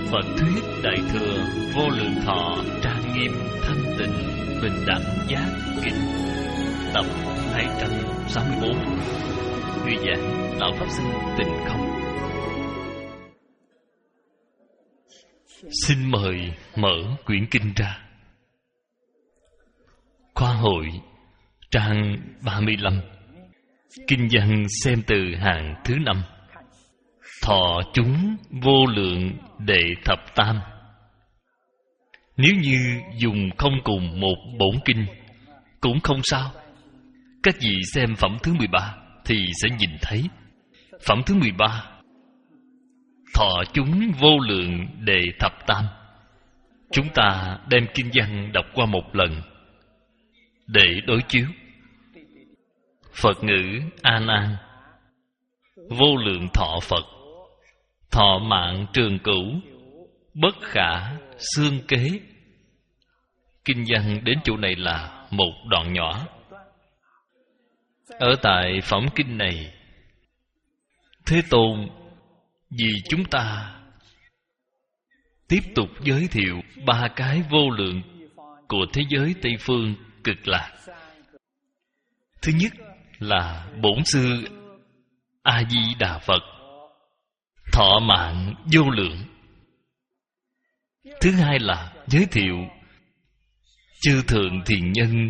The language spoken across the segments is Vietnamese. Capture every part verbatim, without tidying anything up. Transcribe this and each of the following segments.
Phật thuyết Đại thừa Vô Lượng Thọ trang nghiêm thanh tịnh bình đẳng giác kinh tập hai trăm sáu mươi bốn. Người giảng Lão Pháp Sư Tịnh Không. Xin mời mở quyển kinh ra. Khoa hội trang ba mươi lăm. Kinh văn xem từ hàng thứ năm. Thọ chúng vô lượng đệ thập tam. Nếu như dùng không cùng một bổn kinh cũng không sao. Các vị xem phẩm thứ mười ba thì sẽ nhìn thấy. Phẩm thứ mười ba, thọ chúng vô lượng đệ thập tam. Chúng ta đem kinh văn đọc qua một lần để đối chiếu. Phật ngữ A Nan: vô lượng thọ Phật, thọ mạng trường cửu, bất khả xương kế. Kinh văn đến chỗ này là một đoạn nhỏ. Ở tại phẩm kinh này, Thế Tôn vì chúng ta tiếp tục giới thiệu ba cái vô lượng của thế giới Tây Phương Cực Lạc. Thứ nhất là Bổn Sư A Di Đà Phật, thọ mạng vô lượng. Thứ hai là giới thiệu chư thượng thiền nhân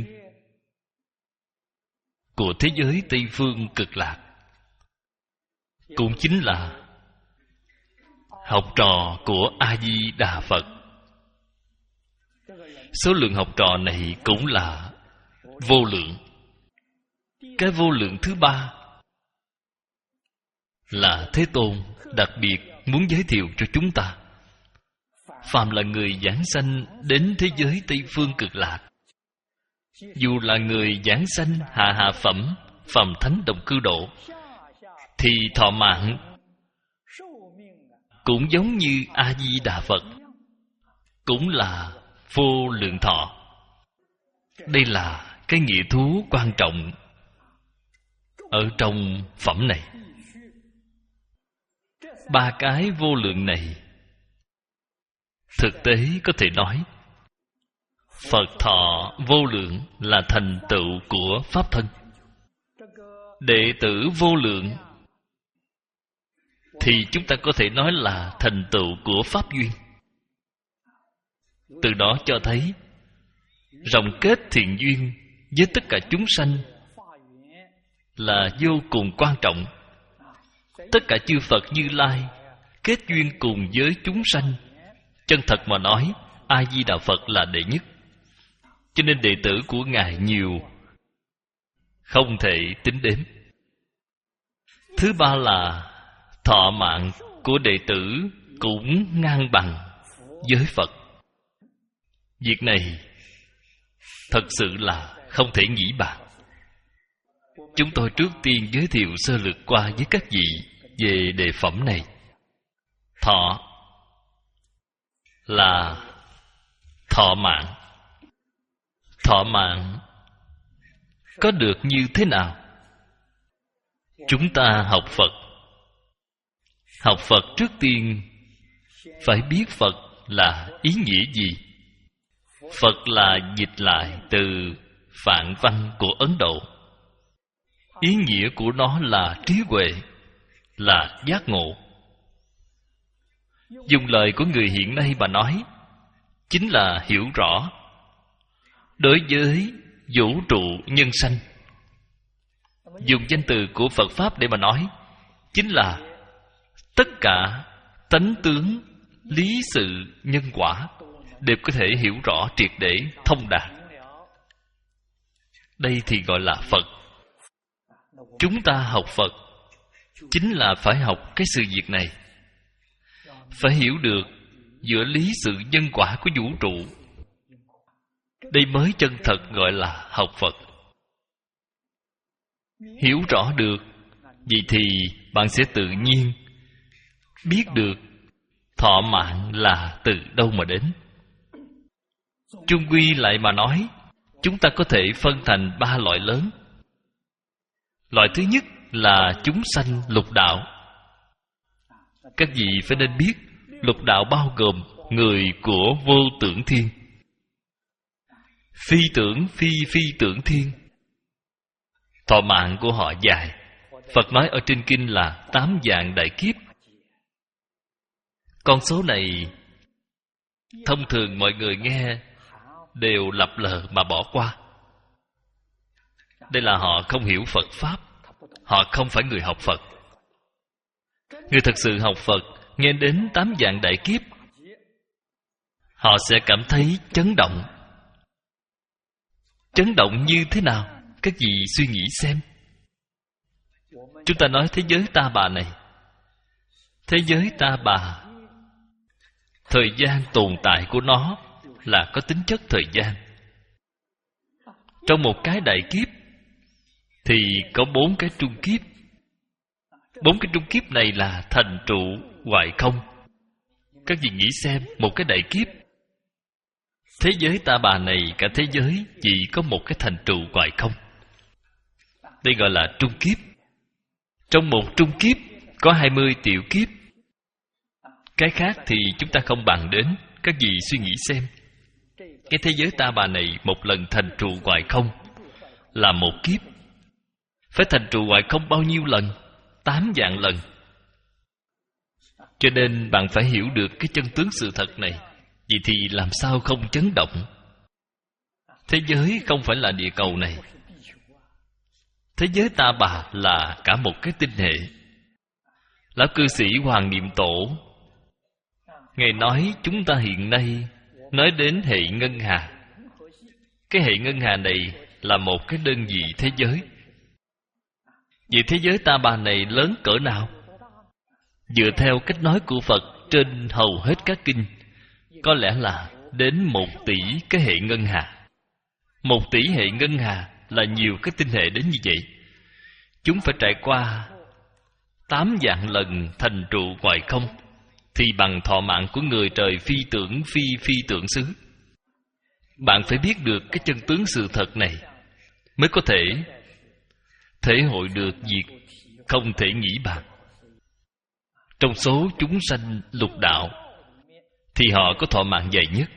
của thế giới Tây Phương Cực Lạc, cũng chính là học trò của A Di Đà Phật. Số lượng học trò này cũng là vô lượng. Cái vô lượng thứ ba là Thế Tôn đặc biệt muốn giới thiệu cho chúng ta. Phàm là người giảng sanh đến thế giới Tây Phương Cực Lạc, dù là người giảng sanh hạ hạ phẩm, phàm thánh đồng cư độ, thì thọ mạng cũng giống như A Di Đà Phật, cũng là vô lượng thọ. Đây là cái nghĩa thú quan trọng ở trong phẩm này. Ba cái vô lượng này thực tế có thể nói Phật thọ vô lượng là thành tựu của Pháp thân. Đệ tử vô lượng thì chúng ta có thể nói là thành tựu của Pháp duyên. Từ đó cho thấy rộng kết thiện duyên với tất cả chúng sanh là vô cùng quan trọng. Tất cả chư Phật Như Lai kết duyên cùng với chúng sanh, chân thật mà nói, A Di Đà Phật là đệ nhất. Cho nên đệ tử của Ngài nhiều, không thể tính đếm. Thứ ba là thọ mạng của đệ tử cũng ngang bằng với Phật. Việc này thật sự là không thể nghĩ bàn. Chúng tôi trước tiên giới thiệu sơ lược qua với các vị về đề phẩm này. Thọ là thọ mạng. Thọ mạng có được như thế nào? Chúng ta học Phật, học Phật trước tiên phải biết Phật là ý nghĩa gì. Phật là dịch lại từ Phạn văn của Ấn Độ. Ý nghĩa của nó là trí huệ, là giác ngộ. Dùng lời của người hiện nay mà nói, chính là hiểu rõ đối với vũ trụ nhân sanh. Dùng danh từ của Phật Pháp để mà nói, chính là tất cả tánh tướng, lý sự, nhân quả đều có thể hiểu rõ triệt để, thông đạt. Đây thì gọi là Phật. Chúng ta học Phật chính là phải học cái sự việc này, phải hiểu được giữa lý sự nhân quả của vũ trụ. Đây mới chân thật gọi là học Phật. Hiểu rõ được, vậy thì bạn sẽ tự nhiên biết được thọ mạng là từ đâu mà đến. Chung quy lại mà nói, chúng ta có thể phân thành ba loại lớn. Loại thứ nhất là chúng sanh lục đạo. Các vị phải nên biết Lục đạo bao gồm người của vô tưởng thiên, phi tưởng phi phi tưởng thiên. Thọ mạng của họ dài. Phật nói ở trên kinh là tám vạn đại kiếp. Con số này thông thường mọi người nghe đều lập lờ mà bỏ qua. Đây là họ không hiểu Phật Pháp. Họ không phải người học Phật. Người thật sự học Phật nghe đến tám vạn đại kiếp, họ sẽ cảm thấy chấn động. Chấn động như thế nào? Các vị suy nghĩ xem. Chúng ta nói thế giới ta bà này, thế giới ta bà, thời gian tồn tại của nó là có tính chất thời gian. Trong một cái đại kiếp thì có bốn cái trung kiếp. Bốn cái trung kiếp này là thành trụ hoại không. Các vị nghĩ xem, một cái đại kiếp, thế giới ta bà này, cả thế giới chỉ có một cái thành trụ hoại không. Đây gọi là trung kiếp. Trong một trung kiếp có hai mươi tiểu kiếp. Cái khác thì chúng ta không bàn đến. Các vị suy nghĩ xem, cái thế giới ta bà này một lần thành trụ hoại không là một kiếp. Phải thành trụ hoại không bao nhiêu lần? Tám vạn lần. Cho nên bạn phải hiểu được cái chân tướng sự thật này. Vậy thì làm sao không chấn động? Thế giới không phải là địa cầu này. Thế giới ta bà là cả một cái tinh hệ. Lão cư sĩ Hoàng Niệm Tổ, Ngài nói chúng ta hiện nay nói đến hệ ngân hà. Cái hệ ngân hà này là một cái đơn vị thế giới. Vậy thế giới ta bà này lớn cỡ nào? Dựa theo cách nói của Phật trên hầu hết các kinh, có lẽ là đến một tỷ cái hệ ngân hà. Một tỷ hệ ngân hà là nhiều cái tinh hệ đến như vậy. Chúng phải trải qua tám vạn lần thành trụ hoại không thì bằng thọ mạng của người trời phi tưởng phi phi tưởng xứ. Bạn phải biết được cái chân tướng sự thật này mới có thể thể hội được việc không thể nghĩ bàn. Trong số chúng sanh lục đạo thì họ có thọ mạng dài nhất,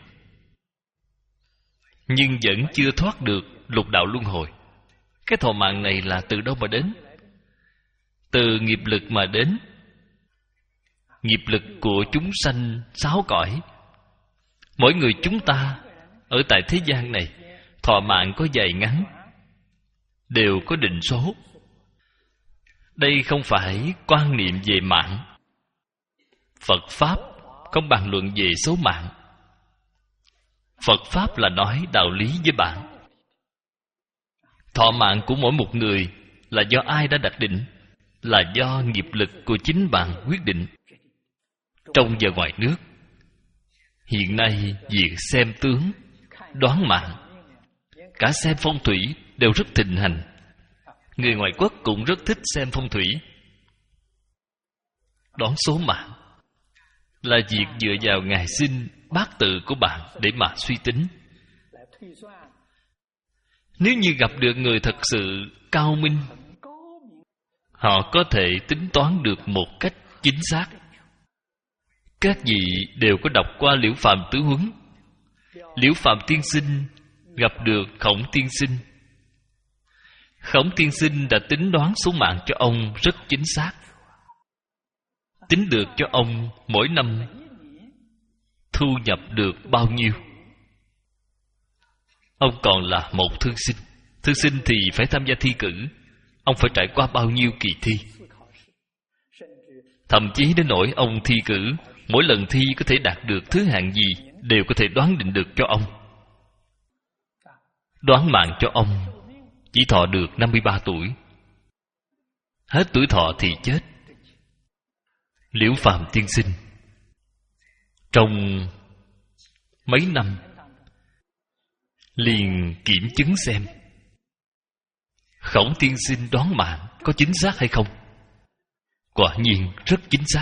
nhưng vẫn chưa thoát được lục đạo luân hồi. Cái thọ mạng này là từ đâu mà đến? Từ nghiệp lực mà đến. Nghiệp lực của chúng sanh sáu cõi. Mỗi người chúng ta ở tại thế gian này, thọ mạng có dài ngắn đều có định số. Đây không phải quan niệm về mạng. Phật Pháp không bàn luận về số mạng. Phật Pháp là nói đạo lý với bạn. Thọ mạng của mỗi một người là do ai đã đặt định? Là do nghiệp lực của chính bạn quyết định. Trong và ngoài nước, hiện nay việc xem tướng, đoán mạng, cả xem phong thủy đều rất thịnh hành. Người ngoại quốc cũng rất thích xem phong thủy. Đoán số mạng là việc dựa vào ngày sinh bát tự của bạn để mà suy tính. Nếu như gặp được người thật sự cao minh, họ có thể tính toán được một cách chính xác. Các vị đều có đọc qua Liễu Phàm Tứ Huấn. Liễu Phàm tiên sinh gặp được Khổng tiên sinh. Khổng tiên sinh đã tính đoán số mạng cho ông rất chính xác. Tính được cho ông mỗi năm thu nhập được bao nhiêu. Ông còn là một thư sinh. Thư sinh thì phải tham gia thi cử. Ông phải trải qua bao nhiêu kỳ thi. Thậm chí đến nỗi ông thi cử, mỗi lần thi có thể đạt được thứ hạng gì đều có thể đoán định được cho ông. Đoán mạng cho ông chỉ thọ được năm mươi ba tuổi. Hết tuổi thọ thì chết. Liễu Phàm tiên sinh trong mấy năm liền kiểm chứng xem Khổng tiên sinh đoán mạng có chính xác hay không. Quả nhiên rất chính xác.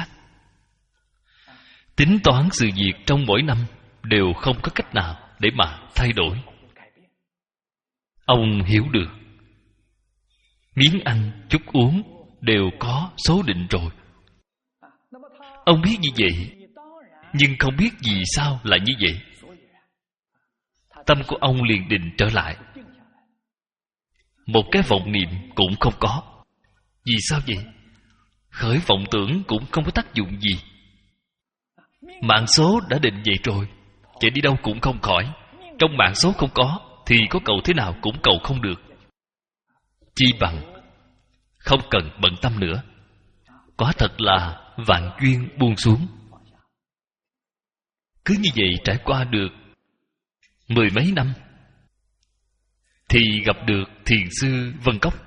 Tính toán sự việc trong mỗi năm đều không có cách nào để mà thay đổi. Ông hiểu được miếng ăn, chút uống đều có số định rồi. Ông biết như vậy, nhưng không biết vì sao lại như vậy. Tâm của ông liền định trở lại. Một cái vọng niệm cũng không có. Vì sao vậy? Khởi vọng tưởng cũng không có tác dụng gì. Mạng số đã định vậy rồi, chạy đi đâu cũng không khỏi. Trong mạng số không có thì có cầu thế nào cũng cầu không được. Chi bằng không cần bận tâm nữa. Quả thật là vạn duyên buông xuống. Cứ như vậy trải qua được mười mấy năm thì gặp được thiền sư Vân Cốc.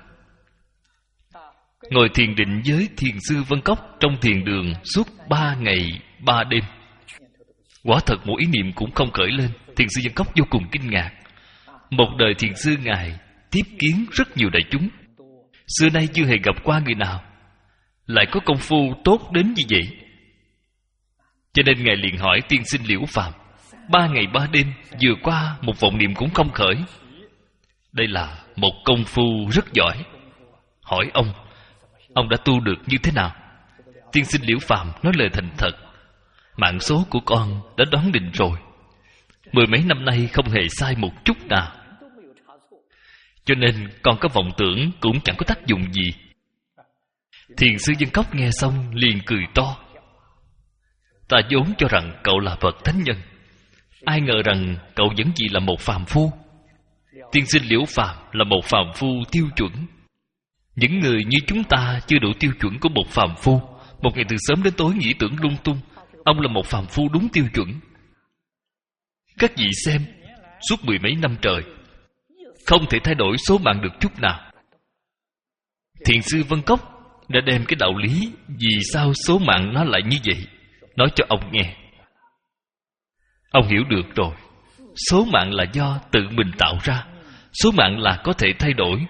Ngồi thiền định với thiền sư Vân Cốc trong thiền đường suốt ba ngày ba đêm. Quả thật một ý niệm cũng không khởi lên. Thiền sư Vân Cốc vô cùng kinh ngạc. Một đời thiền sư ngài tiếp kiến rất nhiều đại chúng, xưa nay chưa hề gặp qua người nào lại có công phu tốt đến như vậy. Cho nên ngài liền hỏi tiên sinh Liễu Phàm, ba ngày ba đêm vừa qua một vọng niệm cũng không khởi. Đây là một công phu rất giỏi. Hỏi ông, ông đã tu được như thế nào? Tiên sinh Liễu Phàm nói lời thành thật. Mạng số của con đã đoán định rồi. Mười mấy năm nay không hề sai một chút nào. Cho nên con có vọng tưởng cũng chẳng có tác dụng gì. Thiền sư Vân Cốc nghe xong liền cười to. Ta vốn cho rằng cậu là bậc thánh nhân, ai ngờ rằng cậu vẫn chỉ là một phàm phu. Tiên sinh Liễu Phàm là một phàm phu tiêu chuẩn. Những người như chúng ta chưa đủ tiêu chuẩn của một phàm phu. Một ngày từ sớm đến tối nghĩ tưởng lung tung. Ông là một phàm phu đúng tiêu chuẩn. Các vị xem, suốt mười mấy năm trời không thể thay đổi số mạng được chút nào. Thiền sư Vân Cốc đã đem cái đạo lý vì sao số mạng nó lại như vậy nói cho ông nghe. Ông hiểu được rồi. Số mạng là do tự mình tạo ra. Số mạng là có thể thay đổi.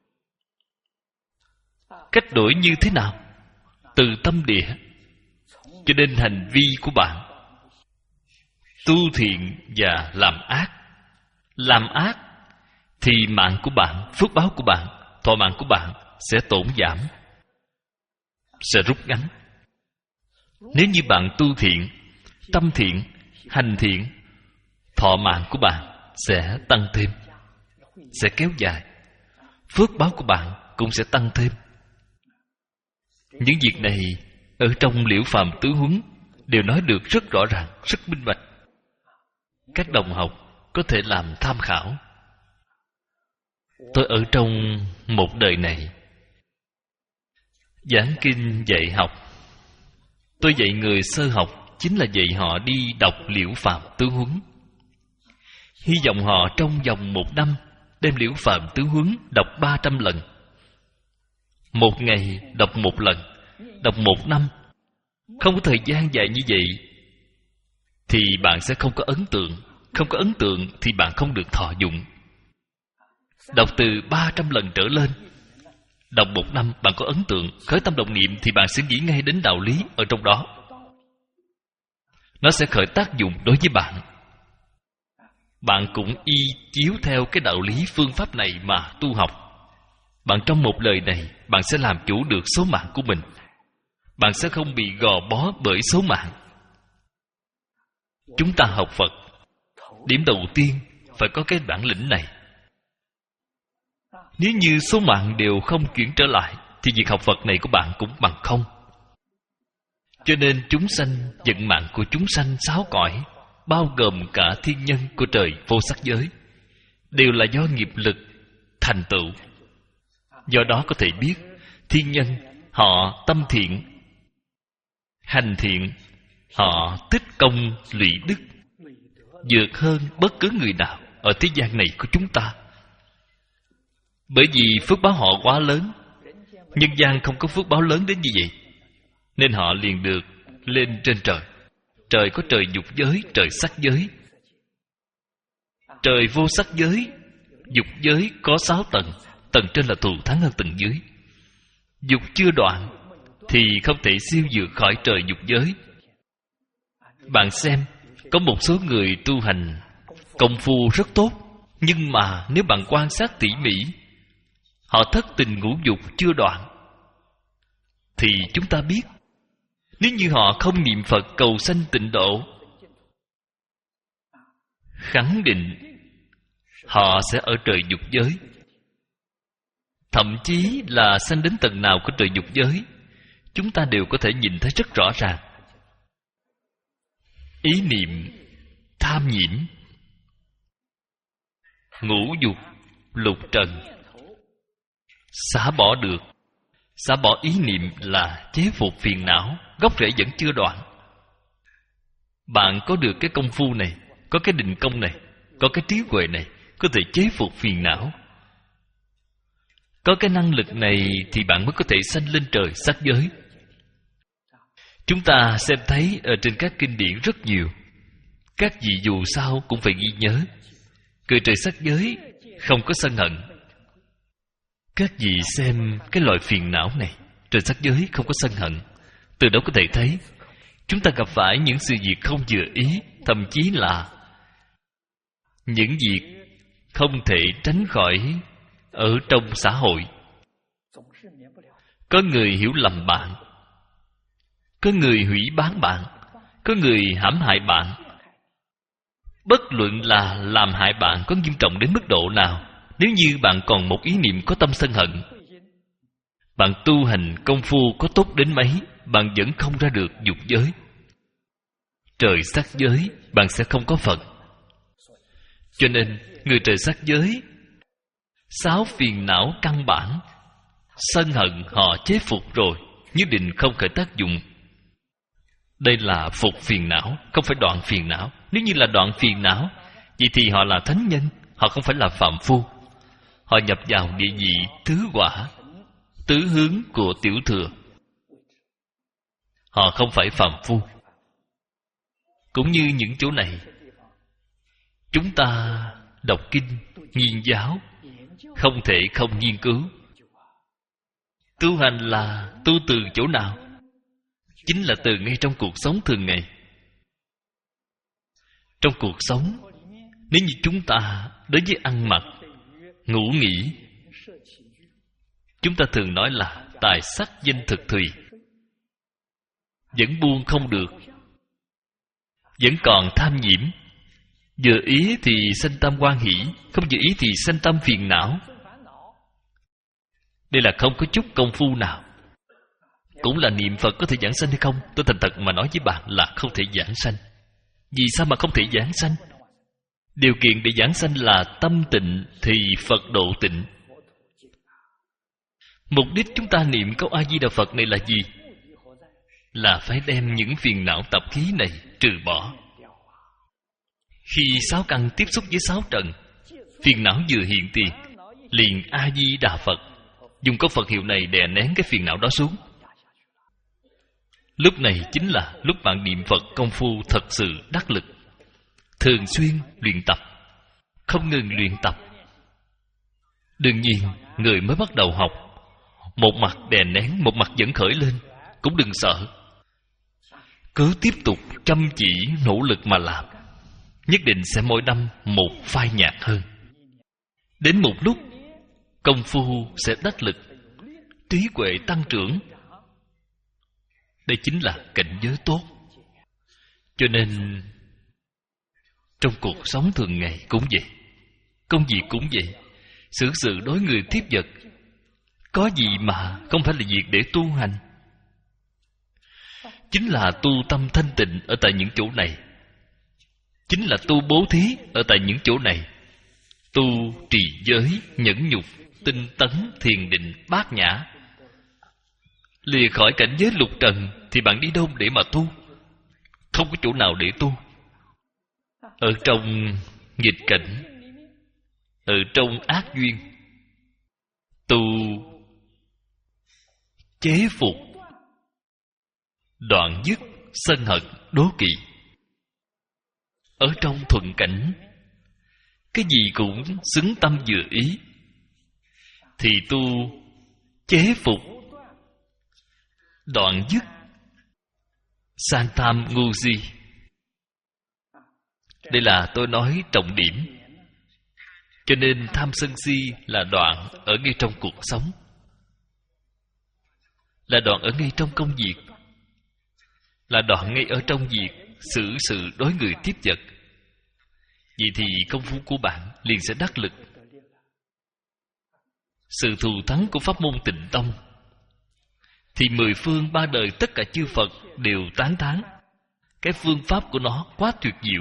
Cách đổi như thế nào? Từ tâm địa. Cho nên hành vi của bạn, tu thiện và làm ác. Làm ác thì mạng của bạn, phước báo của bạn, thọ mạng của bạn sẽ tổn giảm, sẽ rút ngắn. Nếu như bạn tu thiện, tâm thiện, hành thiện, thọ mạng của bạn sẽ tăng thêm, sẽ kéo dài. Phước báo của bạn cũng sẽ tăng thêm. Những việc này ở trong Liễu Phàm Tứ Huấn đều nói được rất rõ ràng, rất minh bạch. Các đồng học có thể làm tham khảo. Tôi ở trong một đời này giảng kinh dạy học. Tôi dạy người sơ học chính là dạy họ đi đọc Liễu Phàm Tứ Huấn. Hy vọng họ trong vòng một năm đem Liễu Phàm Tứ Huấn đọc ba trăm lần. Một ngày đọc một lần, đọc một năm. Không có thời gian dài như vậy thì bạn sẽ không có ấn tượng. Không có ấn tượng thì bạn không được thọ dụng. Đọc từ ba trăm lần trở lên, đọc một năm bạn có ấn tượng, khởi tâm động niệm thì bạn sẽ nghĩ ngay đến đạo lý ở trong đó. Nó sẽ khởi tác dụng đối với bạn. Bạn cũng y chiếu theo cái đạo lý phương pháp này mà tu học. Bạn trong một lời này, bạn sẽ làm chủ được số mạng của mình. Bạn sẽ không bị gò bó bởi số mạng. Chúng ta học Phật, điểm đầu tiên phải có cái bản lĩnh này. Nếu như số mạng đều không chuyển trở lại thì việc học Phật này của bạn cũng bằng không. Cho nên chúng sanh, vận mạng của chúng sanh sáu cõi, bao gồm cả thiên nhân của trời vô sắc giới, đều là do nghiệp lực thành tựu. Do đó có thể biết thiên nhân họ tâm thiện, hành thiện, họ tích công lụy đức, vượt hơn bất cứ người nào ở thế gian này của chúng ta. Bởi vì phước báo họ quá lớn, nhân gian không có phước báo lớn đến như vậy, nên họ liền được lên trên trời. Trời có trời dục giới, trời sắc giới. Trời vô sắc giới, dục giới có sáu tầng. Tầng trên là thù thắng hơn tầng dưới. Dục chưa đoạn thì không thể siêu vượt khỏi trời dục giới. Bạn xem, có một số người tu hành công phu rất tốt, nhưng mà nếu bạn quan sát tỉ mỉ, họ thất tình ngũ dục chưa đoạn, thì chúng ta biết Nếu như họ không niệm Phật cầu sanh tịnh độ, khẳng định họ sẽ ở trời dục giới. Thậm chí là sanh đến tầng nào của trời dục giới, chúng ta đều có thể nhìn thấy rất rõ ràng. Ý niệm tham nhiễm, ngũ dục lục trần, xả bỏ được. Xả bỏ ý niệm là chế phục phiền não, gốc rễ vẫn chưa đoạn. Bạn có được cái công phu này, có cái định công này, có cái trí huệ này, có thể chế phục phiền não, có cái năng lực này thì bạn mới có thể sanh lên trời sắc giới. Chúng ta xem thấy ở trên các kinh điển rất nhiều. Các vị dù sao cũng phải ghi nhớ, người trời sắc giới không có sân hận. Các vị xem cái loại phiền não này, trời sắc giới không có sân hận. Từ đó có thể thấy chúng ta gặp phải những sự việc không vừa ý, thậm chí là những việc không thể tránh khỏi ở trong xã hội. Có người hiểu lầm bạn, có người hủy bán bạn, có người hãm hại bạn. Bất luận là làm hại bạn có nghiêm trọng đến mức độ nào, nếu như bạn còn một ý niệm có tâm sân hận, bạn tu hành công phu có tốt đến mấy, bạn vẫn không ra được dục giới. Trời sắc giới bạn sẽ không có Phật. Cho nên người trời sắc giới, sáu phiền não căn bản, sân hận họ chế phục rồi, nhất định không khởi tác dụng. Đây là phục phiền não, không phải đoạn phiền não. Nếu như là đoạn phiền não, vậy thì họ là thánh nhân, họ không phải là phàm phu. Họ nhập vào địa vị tứ quả, tứ hướng của tiểu thừa. Họ không phải phàm phu. Cũng như những chỗ này, chúng ta đọc kinh, nghiên giáo, không thể không nghiên cứu. Tu hành là tu từ chỗ nào? Chính là từ ngay trong cuộc sống thường ngày. Trong cuộc sống, nếu như chúng ta đối với ăn mặc, ngủ nghỉ, chúng ta thường nói là tài sắc danh thực thùy, vẫn buông không được, vẫn còn tham nhiễm. Vừa ý thì sanh tâm hoan hỷ, không vừa ý thì sanh tâm phiền não. Đây là không có chút công phu nào. Cũng là niệm Phật có thể giảng sanh hay không? Tôi thành thật mà nói với bạn là không thể giảng sanh. Vì sao mà không thể giảng sanh? Điều kiện để giảng sanh là tâm tịnh thì Phật độ tịnh. Mục đích chúng ta niệm câu A-di-đà Phật này là gì? Là phải đem những phiền não tập khí này trừ bỏ. Khi sáu căn tiếp xúc với sáu trần, phiền não vừa hiện tiền, liền A-di-đà Phật, dùng câu Phật hiệu này đè nén cái phiền não đó xuống. Lúc này chính là lúc bạn niệm Phật công phu thật sự đắc lực. Thường xuyên luyện tập, không ngừng luyện tập. Đương nhiên, người mới bắt đầu học, một mặt đè nén, một mặt vẫn khởi lên, cũng đừng sợ. Cứ tiếp tục chăm chỉ nỗ lực mà làm, nhất định sẽ mỗi năm một phai nhạt hơn. Đến một lúc, công phu sẽ đắc lực, trí huệ tăng trưởng. Đây chính là cảnh giới tốt. Cho nên trong cuộc sống thường ngày cũng vậy, công việc cũng vậy, xử sự đối người tiếp vật, có gì mà không phải là việc để tu hành. Chính là tu tâm thanh tịnh ở tại những chỗ này, chính là tu bố thí ở tại những chỗ này, tu trì giới, nhẫn nhục, tinh tấn, thiền định, bát nhã. Lìa khỏi cảnh giới lục trần thì bạn đi đâu để mà tu? Không có chỗ nào để tu. Ở trong nghịch cảnh, ở trong ác duyên, tu chế phục, đoạn dứt sân hận đố kỵ. Ở trong thuận cảnh, cái gì cũng xứng tâm vừa ý, thì tu chế phục, đoạn dứt sang tham ngu si. Đây là tôi nói trọng điểm. Cho nên tham sân si là đoạn ở ngay trong cuộc sống, là đoạn ở ngay trong công việc. là đoạn ngay ở trong việc xử sự đối người tiếp vật. Vậy thì công phu của bạn liền sẽ đắc lực. Sự thù thắng của pháp môn Tịnh Tông thì mười phương ba đời tất cả chư Phật đều tán thán. Cái phương pháp của nó quá tuyệt diệu.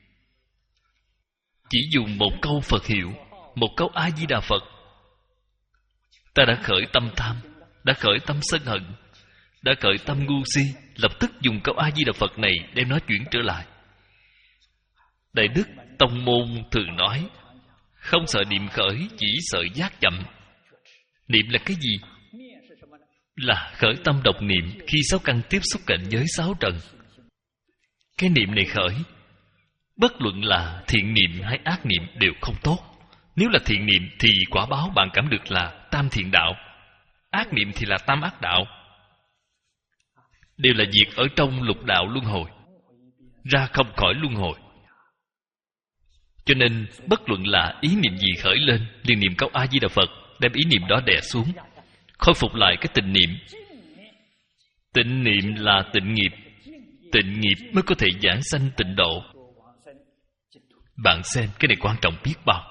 Chỉ dùng một câu Phật hiệu, một câu A-di-đà Phật, ta đã khởi tâm tham, đã khởi tâm sân hận, đã khởi tâm ngu si, lập tức dùng câu A-di-đà Phật này đem nó chuyển trở lại. Đại đức tông môn thường nói, không sợ niệm khởi, chỉ sợ giác chậm. Niệm là cái gì? Là khởi tâm độc niệm khi sáu căn tiếp xúc cảnh giới sáu trần. Cái niệm này khởi, bất luận là thiện niệm hay ác niệm đều không tốt. Nếu là thiện niệm thì quả báo bạn cảm được là tam thiện đạo, ác niệm thì là tam ác đạo. Đều là việc ở trong lục đạo luân hồi, ra không khỏi luân hồi. Cho nên bất luận là ý niệm gì khởi lên, liền niệm câu A-di-đà Phật, đem ý niệm đó đè xuống, khôi phục lại cái tịnh niệm. Tịnh niệm là tịnh nghiệp, tịnh nghiệp mới có thể giảng sanh tịnh độ. Bạn xem cái này quan trọng biết bao.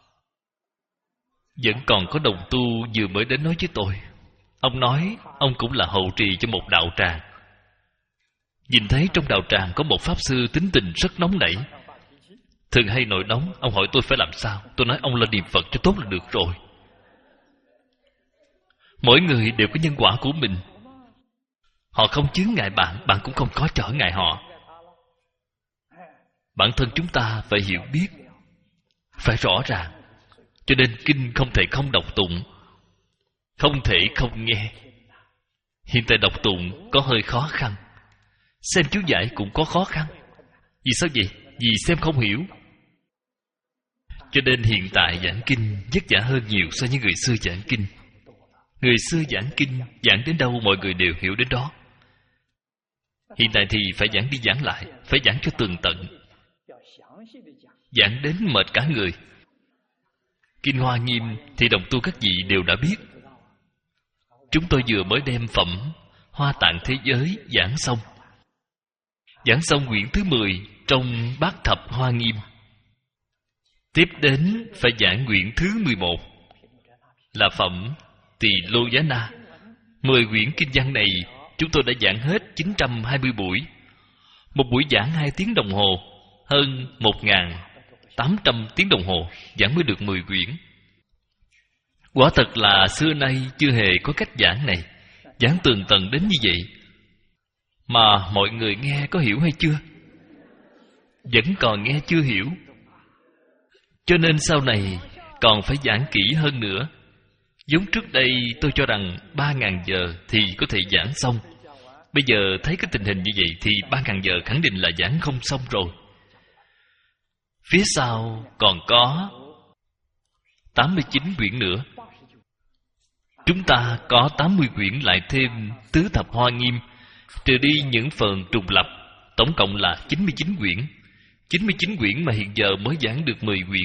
Vẫn còn có đồng tu vừa mới đến nói với tôi. Ông nói ông cũng là hậu trì cho một đạo tràng. Nhìn thấy trong đạo tràng có một pháp sư tính tình rất nóng nảy, thường hay nổi nóng. Ông hỏi tôi phải làm sao. Tôi nói ông lên niệm Phật cho tốt là được rồi. Mỗi người đều có nhân quả của mình. Họ không chướng ngại bạn, bạn cũng không có trở ngại họ. Bản thân chúng ta phải hiểu biết, phải rõ ràng. Cho nên kinh không thể không đọc tụng, không thể không nghe. Hiện tại đọc tụng có hơi khó khăn, xem chú giải cũng có khó khăn. Vì sao vậy? Vì xem không hiểu. Cho nên hiện tại giảng kinh vất vả hơn nhiều so với người xưa giảng kinh. Người xưa giảng kinh, giảng đến đâu mọi người đều hiểu đến đó. Hiện tại thì phải giảng đi giảng lại, phải giảng cho tường tận, giảng đến mệt cả người. Kinh Hoa Nghiêm thì đồng tu các vị đều đã biết. Chúng tôi vừa mới đem phẩm Hoa Tạng Thế Giới giảng xong. Giảng xong quyển thứ mười trong Bát Thập Hoa Nghiêm. Tiếp đến phải giảng quyển thứ mười một là phẩm Tỳ Lô Giá Na. Mười quyển kinh văn này chúng tôi đã giảng hết chín trăm hai mươi buổi. Một buổi giảng hai tiếng đồng hồ, hơn một nghìn tám trăm tiếng đồng hồ giảng mới được mười quyển. Quả thật là xưa nay chưa hề có cách giảng này, giảng tường tận đến như vậy. Mà mọi người nghe có hiểu hay chưa? Vẫn còn nghe chưa hiểu. Cho nên sau này còn phải giảng kỹ hơn nữa. Giống trước đây tôi cho rằng ba ngàn giờ thì có thể giảng xong. Bây giờ thấy cái tình hình như vậy thì ba ngàn giờ khẳng định là giảng không xong rồi. Phía sau còn có tám mươi chín quyển nữa. Chúng ta có tám mươi quyển lại thêm Tứ Thập Hoa Nghiêm, trừ đi những phần trùng lập, tổng cộng là chín mươi chín quyển. chín mươi chín quyển mà hiện giờ mới giảng được mười quyển.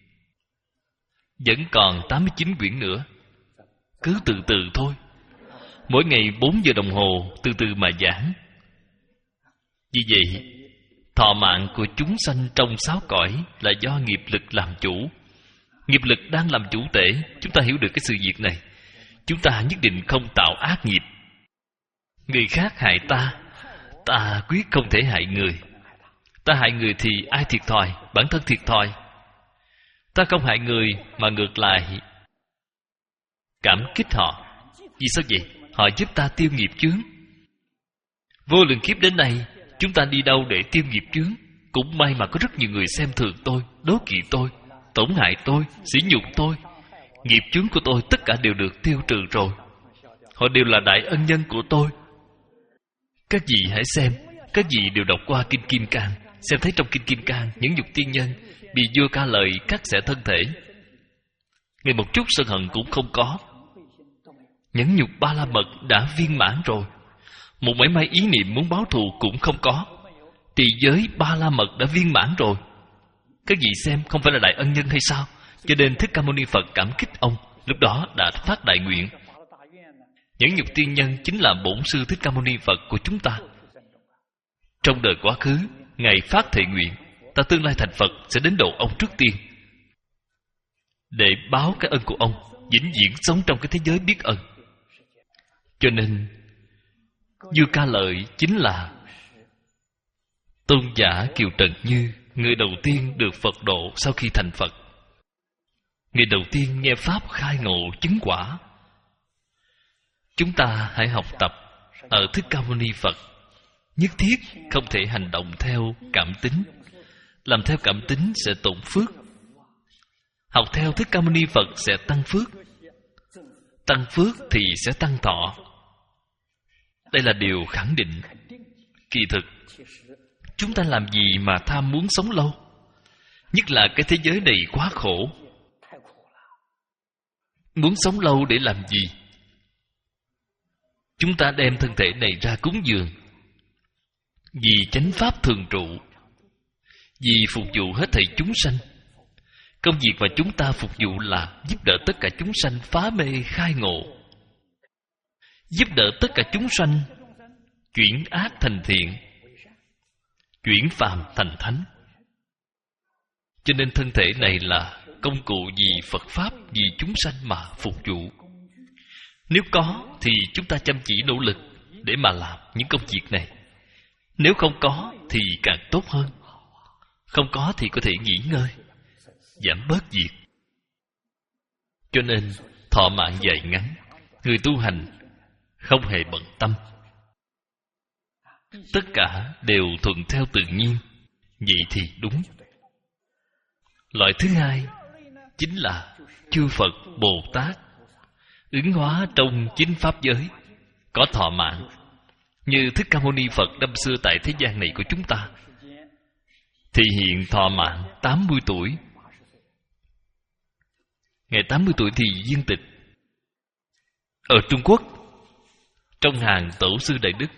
Vẫn còn tám mươi chín quyển nữa. Cứ từ từ thôi. Mỗi ngày bốn giờ đồng hồ, từ từ mà giảng. Vì vậy, thọ mạng của chúng sanh trong sáu cõi là do nghiệp lực làm chủ. Nghiệp lực đang làm chủ tể. Chúng ta hiểu được cái sự việc này, chúng ta nhất định không tạo ác nghiệp. Người khác hại ta, ta quyết không thể hại người. Ta hại người thì ai thiệt thòi? Bản thân thiệt thòi. Ta không hại người mà ngược lại cảm kích họ. Vì sao vậy? Họ giúp ta tiêu nghiệp chướng. Vô lượng kiếp đến nay, chúng ta đi đâu để tiêu nghiệp chướng? Cũng may mà có rất nhiều người xem thường tôi, đố kỵ tôi, tổn hại tôi, sỉ nhục tôi. Nghiệp chướng của tôi tất cả đều được tiêu trừ rồi. Họ đều là đại ân nhân của tôi. Các vị hãy xem, các vị đều đọc qua Kinh Kim Cang, xem thấy trong Kinh Kim Cang những nhục tiên nhân bị vua ca lợi cắt xẻ thân thể, ngay một chút sân hận cũng không có. Nhẫn nhục ba la mật đã viên mãn rồi, một mảy may ý niệm muốn báo thù cũng không có. Trì giới ba la mật đã viên mãn rồi. Các vị xem, không phải là đại ân nhân hay sao? Cho nên Thích Ca Mâu Ni Phật cảm kích ông, lúc đó đã phát đại nguyện. Nhẫn nhục tiên nhân chính là bổn sư Thích Ca Mâu Ni Phật của chúng ta. Trong đời quá khứ, Ngài phát thệ nguyện, ta tương lai thành Phật sẽ đến độ ông trước tiên, để báo cái ân của ông, vĩnh viễn sống trong cái thế giới biết ân. Cho nên Vua Ca Lợi chính là tôn giả Kiều Trần Như, người đầu tiên được Phật độ sau khi thành Phật, người đầu tiên nghe Pháp khai ngộ chứng quả. Chúng ta hãy học tập ở Thích Ca Mâu Ni Phật. Nhất thiết không thể hành động theo cảm tính. Làm theo cảm tính sẽ tổn phước. Học theo Thích Ca Mâu Ni Phật sẽ tăng phước. Tăng phước thì sẽ tăng thọ. Đây là điều khẳng định. Kỳ thực, chúng ta làm gì mà tham muốn sống lâu? Nhất là cái thế giới này quá khổ. Muốn sống lâu để làm gì? Chúng ta đem thân thể này ra cúng dường vì chánh pháp thường trụ, vì phục vụ hết thảy chúng sanh. Công việc mà chúng ta phục vụ là giúp đỡ tất cả chúng sanh phá mê khai ngộ, giúp đỡ tất cả chúng sanh chuyển ác thành thiện, chuyển phàm thành thánh. Cho nên thân thể này là công cụ vì Phật Pháp, vì chúng sanh mà phục vụ. Nếu có thì chúng ta chăm chỉ nỗ lực để mà làm những công việc này. Nếu không có thì càng tốt hơn. Không có thì có thể nghỉ ngơi, giảm bớt việc. Cho nên thọ mạng dài ngắn, người tu hành không hề bận tâm. Tất cả đều thuận theo tự nhiên. Vậy thì đúng. Loại thứ hai chính là chư Phật Bồ Tát ứng hóa trong chính pháp giới, có thọ mạng. Như Thích Ca Mâu Ni Phật năm xưa tại thế gian này của chúng ta thì hiện thọ mạng tám mươi tuổi. Ngày tám mươi tuổi thì viên tịch. Ở Trung Quốc, trong hàng tổ sư Đại Đức,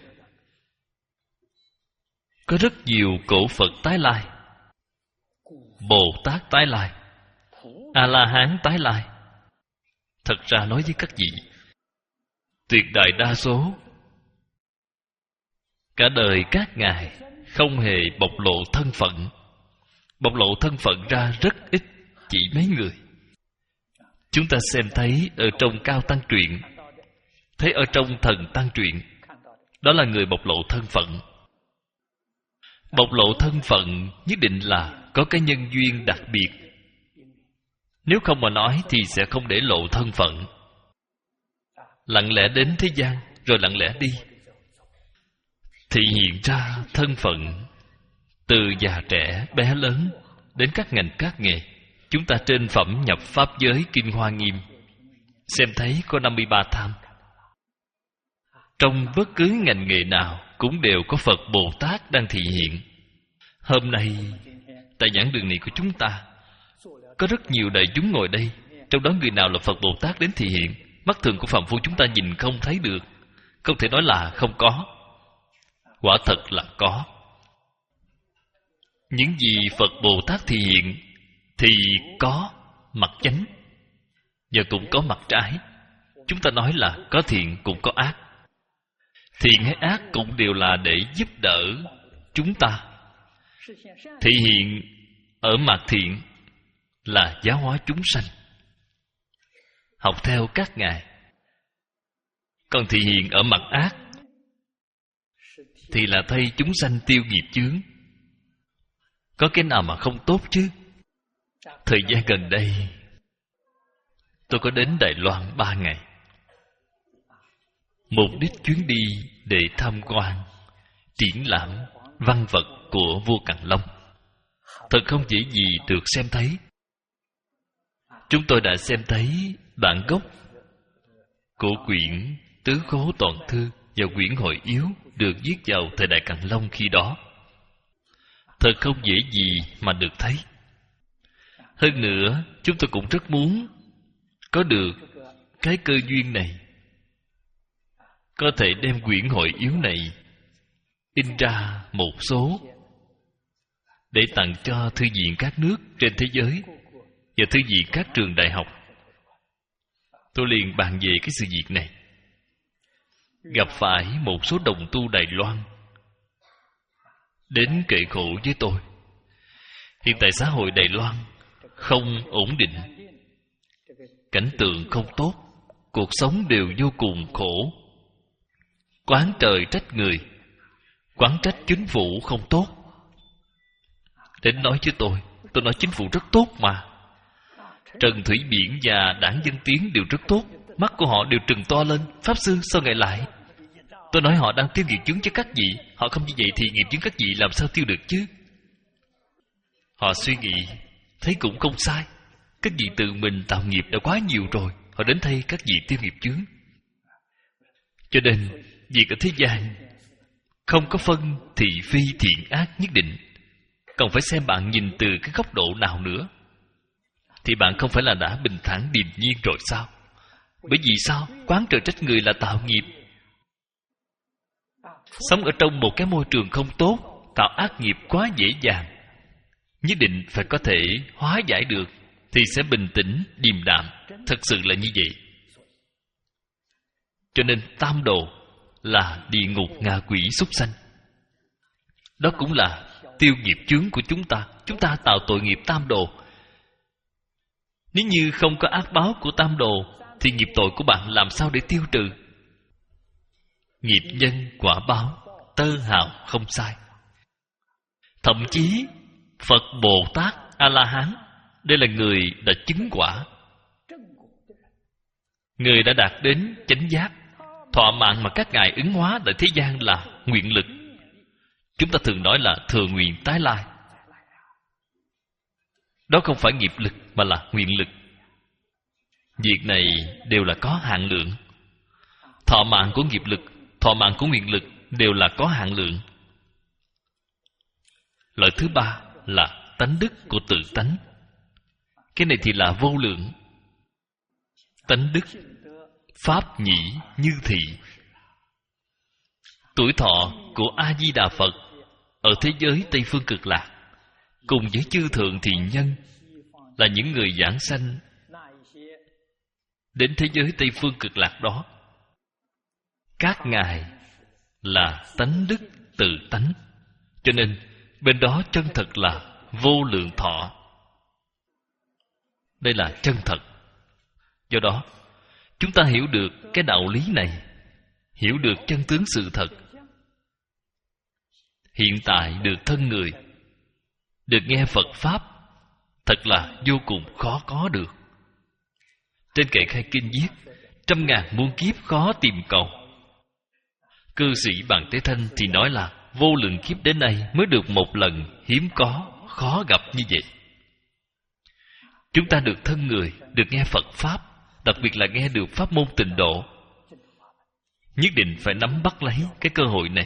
có rất nhiều cổ Phật tái lai, Bồ Tát tái lai, A-la-hán tái lai. Thật ra nói với các vị, tuyệt đại đa số cả đời các ngài không hề bộc lộ thân phận. Bộc lộ thân phận ra rất ít, chỉ mấy người. Chúng ta xem thấy ở trong Cao Tăng Truyện, thấy ở trong Thần Tăng Truyện, đó là người bộc lộ thân phận. Bộc lộ thân phận nhất định là có cái nhân duyên đặc biệt. Nếu không mà nói thì sẽ không để lộ thân phận. Lặng lẽ đến thế gian rồi lặng lẽ đi, thì hiện ra thân phận từ già trẻ bé lớn đến các ngành các nghề. Chúng ta trên phẩm nhập pháp giới Kinh Hoa Nghiêm xem thấy có năm mươi ba tham. Trong bất cứ ngành nghề nào cũng đều có Phật Bồ Tát đang thị hiện. Hôm nay tại giảng đường này của chúng ta có rất nhiều đại chúng ngồi đây, trong đó người nào là Phật Bồ Tát đến thị hiện? Mắt thường của phàm phu chúng ta nhìn không thấy được, không thể nói là không có. Quả thật là có. Những gì Phật Bồ Tát thị hiện thì có mặt chánh và cũng có mặt trái. Chúng ta nói là có thiện cũng có ác. Thiện hay ác cũng đều là để giúp đỡ chúng ta. Thị hiện ở mặt thiện là giáo hóa chúng sanh, học theo các ngài. Còn thị hiện ở mặt ác thì là thay chúng sanh tiêu nghiệp chướng. Có cái nào mà không tốt chứ? Thời gian gần đây tôi có đến Đài Loan ba ngày. Mục đích chuyến đi để tham quan triển lãm văn vật của vua Càn Long. Thật không dễ gì được xem thấy. Chúng tôi đã xem thấy bản gốc của quyển Tứ Khố Toàn Thư và quyển Hội Yếu được viết vào thời đại Càn Long khi đó. Thật không dễ gì mà được thấy. Hơn nữa, chúng tôi cũng rất muốn có được cái cơ duyên này, có thể đem quyển Hội Yếu này in ra một số để tặng cho thư viện các nước trên thế giới và thư viện các trường đại học. Tôi liền bàn về cái sự việc này. Gặp phải một số đồng tu Đài Loan đến kệ khổ với tôi. Hiện tại xã hội Đài Loan không ổn định, cảnh tượng không tốt, cuộc sống đều vô cùng khổ. Oán trời trách người, oán trách chính phủ không tốt. Đến nói với tôi, tôi nói chính phủ rất tốt mà. Trần Thủy Biển và Đảng Dân Tiến đều rất tốt, mắt của họ đều trừng to lên. Pháp sư sao ngài lại? Tôi nói họ đang tiêu nghiệp chướng cho các vị. Họ không như vậy thì nghiệp chướng các vị làm sao tiêu được chứ? Họ suy nghĩ, thấy cũng không sai. Các vị tự mình tạo nghiệp đã quá nhiều rồi, họ đến thay các vị tiêu nghiệp chướng. Cho nên việc ở thế gian không có phân thị phi thiện ác nhất định, còn phải xem bạn nhìn từ cái góc độ nào nữa. Thì bạn không phải là đã bình thản điềm nhiên rồi sao? Bởi vì sao? Quán trời trách người là tạo nghiệp. Sống ở trong một cái môi trường không tốt, tạo ác nghiệp quá dễ dàng. Nhất định phải có thể hóa giải được, thì sẽ bình tĩnh, điềm đạm. Thật sự là như vậy. Cho nên tam đồ là địa ngục, ngạ quỷ, súc sanh. Đó cũng là tiêu nghiệp chướng của chúng ta. Chúng ta tạo tội nghiệp tam đồ. Nếu như không có ác báo của tam đồ, thì nghiệp tội của bạn làm sao để tiêu trừ? Nghiệp nhân quả báo, tơ hào không sai. Thậm chí Phật Bồ Tát A-la-hán, đây là người đã chứng quả, người đã đạt đến chánh giác, thọ mạng mà các ngài ứng hóa tại thế gian là nguyện lực. Chúng ta thường nói là thừa nguyện tái lai. Đó không phải nghiệp lực mà là nguyện lực. Việc này đều là có hạn lượng. Thọ mạng của nghiệp lực, thọ mạng của nguyện lực đều là có hạn lượng. Loại thứ ba là tánh đức của tự tánh. Cái này thì là vô lượng. Tánh đức pháp nhĩ như thị. Tuổi thọ của A-di-đà Phật ở thế giới Tây Phương Cực Lạc cùng với chư thượng thiện nhân là những người giảng sanh đến thế giới Tây Phương Cực Lạc đó, các ngài là tánh đức tự tánh. Cho nên bên đó chân thật là vô lượng thọ. Đây là chân thật. Do đó chúng ta hiểu được cái đạo lý này, hiểu được chân tướng sự thật. Hiện tại được thân người, được nghe Phật Pháp, thật là vô cùng khó có được. Trên kệ khai kinh viết, trăm ngàn muôn kiếp khó tìm cầu. Cư sĩ Bằng Tế Thanh thì nói là vô lượng kiếp đến nay mới được một lần, hiếm có, khó gặp như vậy. Chúng ta được thân người, được nghe Phật Pháp, đặc biệt là nghe được pháp môn tịnh độ, nhất định phải nắm bắt lấy cái cơ hội này.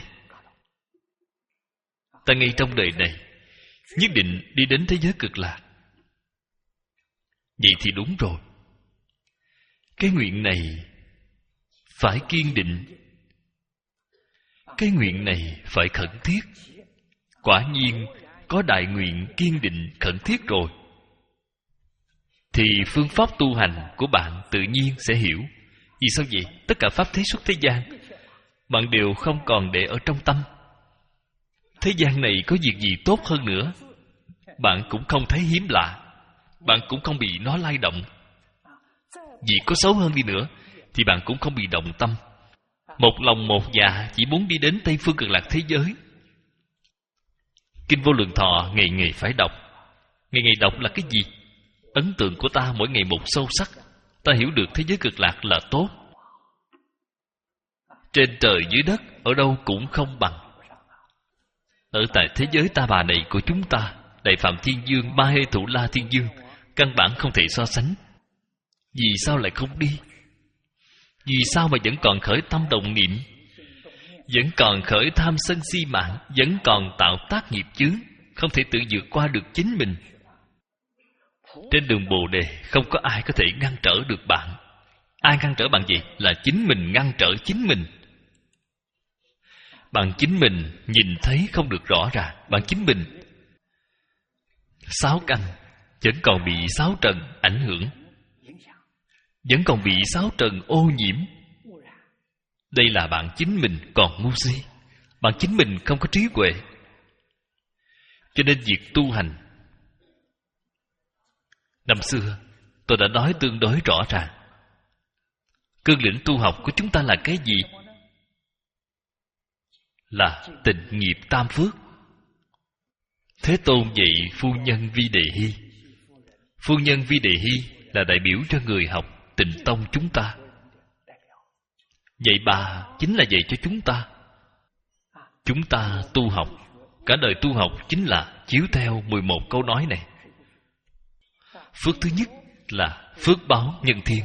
Ta ngay trong đời này nhất định đi đến thế giới cực lạc. Vậy thì đúng rồi. Cái nguyện này phải kiên định, cái nguyện này phải khẩn thiết. Quả nhiên có đại nguyện kiên định khẩn thiết rồi, thì phương pháp tu hành của bạn tự nhiên sẽ hiểu. Vì sao vậy? Tất cả pháp thế xuất thế gian bạn đều không còn để ở trong tâm. Thế gian này có việc gì tốt hơn nữa, bạn cũng không thấy hiếm lạ, bạn cũng không bị nó lay động. Việc có xấu hơn đi nữa thì bạn cũng không bị động tâm. Một lòng một dạ chỉ muốn đi đến Tây Phương Cực Lạc thế giới. Kinh Vô Lượng Thọ ngày ngày phải đọc. Ngày ngày đọc là cái gì? Ấn tượng của ta mỗi ngày một sâu sắc. Ta hiểu được thế giới cực lạc là tốt. Trên trời dưới đất ở đâu cũng không bằng. Ở tại thế giới ta bà này của chúng ta, Đại Phạm Thiên Dương, Ma Hê Thủ La Thiên Dương, căn bản không thể so sánh. Vì sao lại không đi? Vì sao mà vẫn còn khởi tâm động niệm, vẫn còn khởi tham sân si mạng, vẫn còn tạo tác nghiệp chướng, không thể tự vượt qua được chính mình? Trên đường Bồ Đề không có ai có thể ngăn trở được bạn. Ai ngăn trở bạn gì? Là chính mình ngăn trở chính mình. Bạn chính mình nhìn thấy không được rõ ràng. Bạn chính mình sáu căn vẫn còn bị sáu trần ảnh hưởng, vẫn còn bị sáu trần ô nhiễm. Đây là bạn chính mình còn ngu si. Bạn chính mình không có trí huệ. Cho nên việc tu hành, năm xưa tôi đã nói tương đối rõ ràng. Cương lĩnh tu học của chúng ta là cái gì? Là tịnh nghiệp tam phước. Thế Tôn dạy phu nhân Vi Đề Hy. Phu nhân Vi Đề Hy là đại biểu cho người học Tịnh Tông chúng ta. Dạy bà chính là dạy cho chúng ta. Chúng ta tu học, cả đời tu học chính là chiếu theo mười một câu nói này. Phước thứ nhất là phước báo nhân thiên.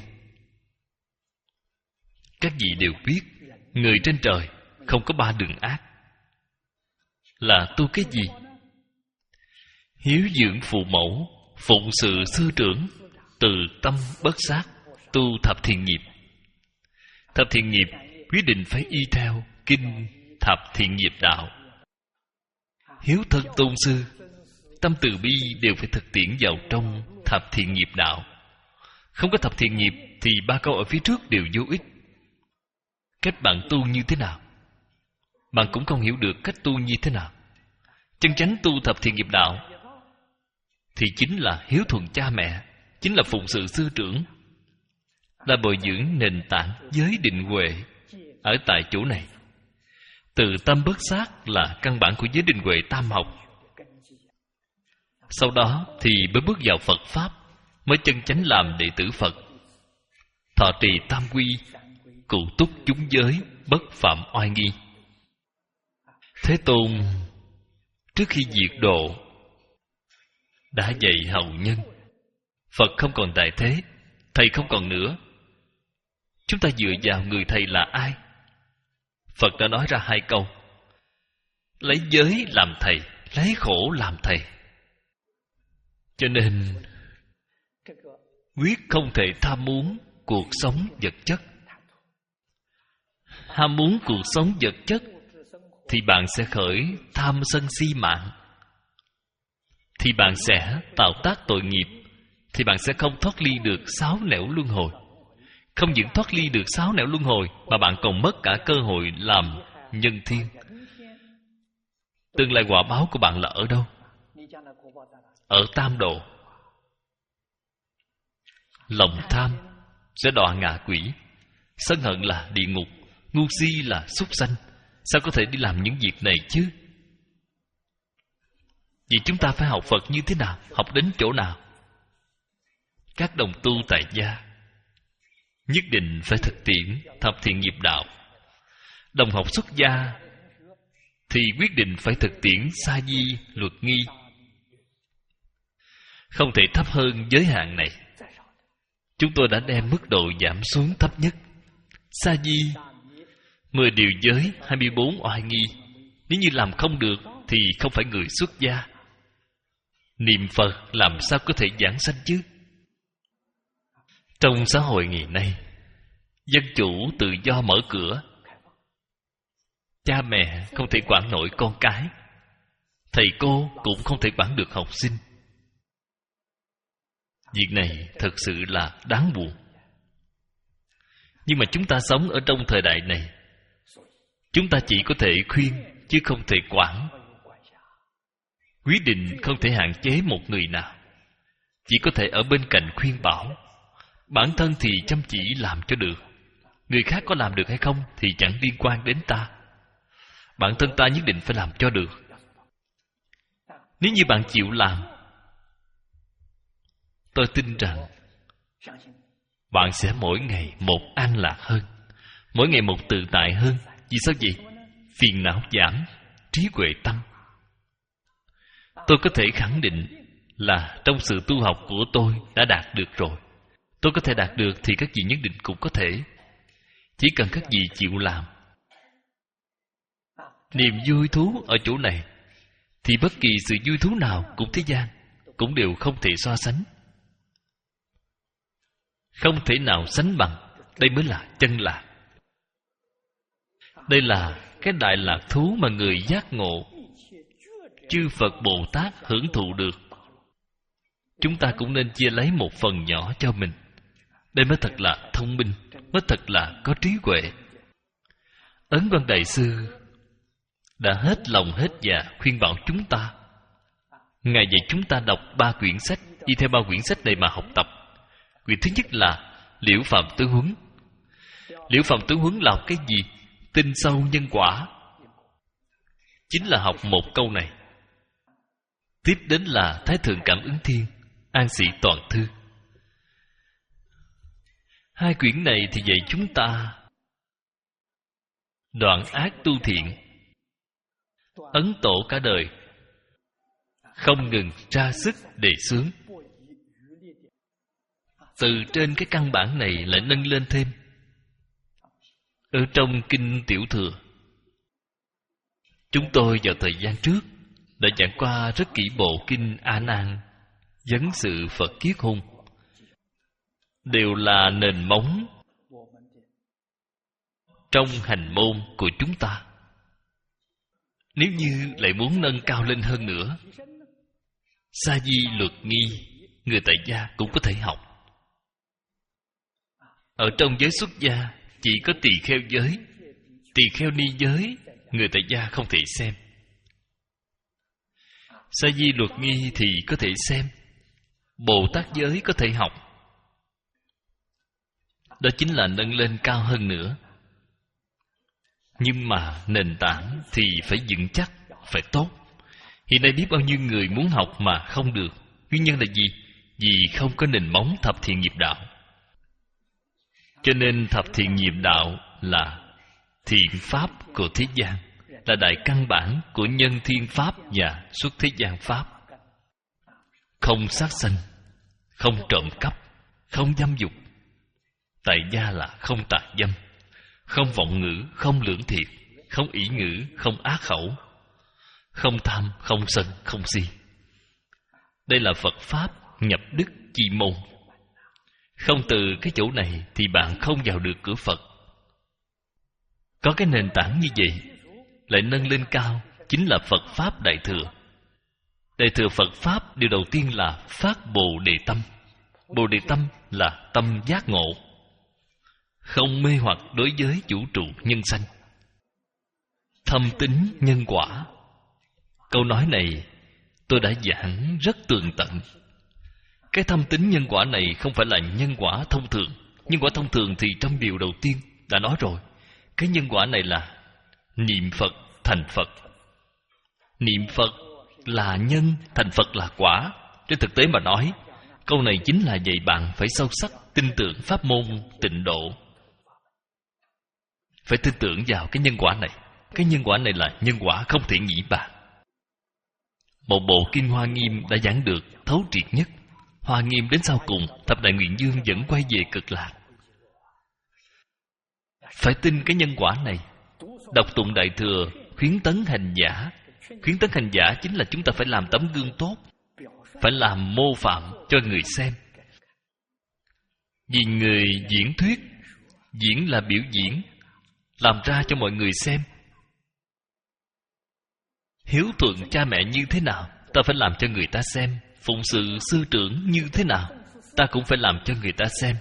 Các vị đều biết, người trên trời không có ba đường ác. Là tu cái gì? Hiếu dưỡng phụ mẫu, phụng sự sư trưởng, từ tâm bất sát, tu thập thiện nghiệp. Thập thiện nghiệp quyết định phải y theo kinh thập thiện nghiệp đạo. Hiếu thân tôn sư, tâm từ bi đều phải thực tiễn vào trong thập thiện nghiệp đạo. Không có thập thiện nghiệp thì ba câu ở phía trước đều vô ích. Cách bạn tu như thế nào, bạn cũng không hiểu được cách tu như thế nào. Chân chánh tu thập thiện nghiệp đạo thì chính là hiếu thuận cha mẹ, chính là phụng sự sư trưởng, là bồi dưỡng nền tảng giới định huệ. Ở tại chỗ này, từ tâm bất sát là căn bản của giới định huệ tam học. Sau đó thì mới bước vào Phật Pháp, mới chân chánh làm đệ tử Phật. Thọ trì tam quy, cụ túc chúng giới, bất phạm oai nghi. Thế Tôn trước khi diệt độ đã dạy hậu nhân. Phật không còn tại thế, thầy không còn nữa. Chúng ta dựa vào người thầy là ai? Phật đã nói ra hai câu: lấy giới làm thầy, lấy khổ làm thầy. Cho nên quyết không thể tham muốn cuộc sống vật chất. Ham muốn cuộc sống vật chất thì bạn sẽ khởi tham sân si mạng, thì bạn sẽ tạo tác tội nghiệp, thì bạn sẽ không thoát ly được sáu nẻo luân hồi. Không những thoát ly được sáu nẻo luân hồi, mà bạn còn mất cả cơ hội làm nhân thiên. Tương lai quả báo của bạn là ở đâu? Ở tam độ. Lòng tham sẽ đọa ngạ quỷ, sân hận là địa ngục, ngu si là súc sanh. Sao có thể đi làm những việc này chứ? Vì chúng ta phải học Phật như thế nào? Học đến chỗ nào? Các đồng tu tại gia nhất định phải thực tiễn thập thiện nghiệp đạo. Đồng học xuất gia thì quyết định phải thực tiễn sa di luật nghi. Không thể thấp hơn giới hạn này. Chúng tôi đã đem mức độ giảm xuống thấp nhất. Sa di mười điều giới, hai mươi bốn oai nghi. Nếu như làm không được thì không phải người xuất gia. Niệm Phật làm sao có thể giảng sanh chứ? Trong xã hội ngày nay, dân chủ tự do mở cửa. Cha mẹ không thể quản nổi con cái, thầy cô cũng không thể quản được học sinh. Việc này thật sự là đáng buồn. Nhưng mà chúng ta sống ở trong thời đại này, chúng ta chỉ có thể khuyên chứ không thể quản. Quyết định không thể hạn chế một người nào, chỉ có thể ở bên cạnh khuyên bảo. Bản thân thì chăm chỉ làm cho được. Người khác có làm được hay không thì chẳng liên quan đến ta. Bản thân ta nhất định phải làm cho được. Nếu như bạn chịu làm, tôi tin rằng bạn sẽ mỗi ngày một an lạc hơn, mỗi ngày một tự tại hơn. Vì sao vậy? Phiền não giảm, trí huệ tăng. Tôi có thể khẳng định là trong sự tu học của tôi đã đạt được rồi. Tôi có thể đạt được thì các vị nhất định cũng có thể. Chỉ cần các vị chịu làm. Niềm vui thú ở chỗ này thì bất kỳ sự vui thú nào cũng thế gian cũng đều không thể so sánh. Không thể nào sánh bằng. Đây mới là chân lạc. Đây là cái đại lạc thú mà người giác ngộ, chư Phật Bồ Tát hưởng thụ được. Chúng ta cũng nên chia lấy một phần nhỏ cho mình. Đây mới thật là thông minh, mới thật là có trí huệ. Ấn Quang Đại Sư đã hết lòng hết dạ khuyên bảo chúng ta. Ngài dạy chúng ta đọc ba quyển sách, đi theo ba quyển sách này mà học tập. Quyển thứ nhất là Liễu Phạm Tướng Huấn. Liễu Phạm Tướng Huấn là cái gì? Tin sâu nhân quả. Chính là học một câu này. Tiếp đến là Thái Thượng Cảm Ứng Thiên, An Sĩ Toàn Thư. Hai quyển này thì dạy chúng ta đoạn ác tu thiện, ấn tổ cả đời, không ngừng ra sức đề xướng. Từ trên cái căn bản này lại nâng lên thêm. Ở trong Kinh Tiểu Thừa, chúng tôi vào thời gian trước đã giảng qua rất kỹ bộ Kinh A Nan, Vấn Sự Phật Kiết Hung, đều là nền móng trong hành môn của chúng ta. Nếu như lại muốn nâng cao lên hơn nữa, Sa Di Luật Nghi, người tại gia cũng có thể học. Ở trong giới xuất gia chỉ có tỳ kheo giới, tỳ kheo ni giới, người tại gia không thể xem. Sa Di Luật Nghi thì có thể xem. Bồ Tát giới có thể học. Đó chính là nâng lên cao hơn nữa. Nhưng mà nền tảng thì phải vững chắc, phải tốt. Hiện nay biết bao nhiêu người muốn học mà không được. Nguyên nhân là gì? Vì không có nền móng thập thiện nghiệp đạo. Cho nên thập thiện nghiệp đạo là thiện pháp của thế gian, là đại căn bản của nhân thiên pháp và xuất thế gian pháp. Không sát sanh, không trộm cắp, không dâm dục. Tại gia là không tà dâm, không vọng ngữ, không lưỡng thiệt, không ỷ ngữ, không ác khẩu, không tham, không sân, không si. Đây là Phật Pháp nhập đức chi môn. Không từ cái chỗ này thì bạn không vào được cửa Phật. Có cái nền tảng như vậy, lại nâng lên cao, chính là Phật Pháp Đại Thừa. Đại Thừa Phật Pháp, điều đầu tiên là phát Bồ Đề Tâm. Bồ Đề Tâm là tâm giác ngộ, không mê hoặc đối với vũ trụ nhân sanh. Thâm tín nhân quả. Câu nói này tôi đã giảng rất tường tận. Cái thâm tín nhân quả này không phải là nhân quả thông thường. Nhân quả thông thường thì trong điều đầu tiên đã nói rồi. Cái nhân quả này là niệm Phật thành Phật. Niệm Phật là nhân, thành Phật là quả. Trên thực tế mà nói, câu này chính là dạy bạn phải sâu sắc tin tưởng pháp môn tịnh độ. Phải tin tưởng vào cái nhân quả này. Cái nhân quả này là nhân quả không thể nghĩ bàn. Một bộ Kinh Hoa Nghiêm đã giảng được thấu triệt nhất. Hoa Nghiêm đến sau cùng, Thập Đại Nguyện Dương vẫn quay về cực lạc. Phải tin cái nhân quả này. Đọc tụng Đại Thừa khuyến tấn hành giả. Khuyến tấn hành giả chính là chúng ta phải làm tấm gương tốt, phải làm mô phạm cho người xem. Vì người diễn thuyết, diễn là biểu diễn, làm ra cho mọi người xem. Hiếu thuận cha mẹ như thế nào, ta phải làm cho người ta xem. Phụng sự sư trưởng như thế nào, ta cũng phải làm cho người ta xem.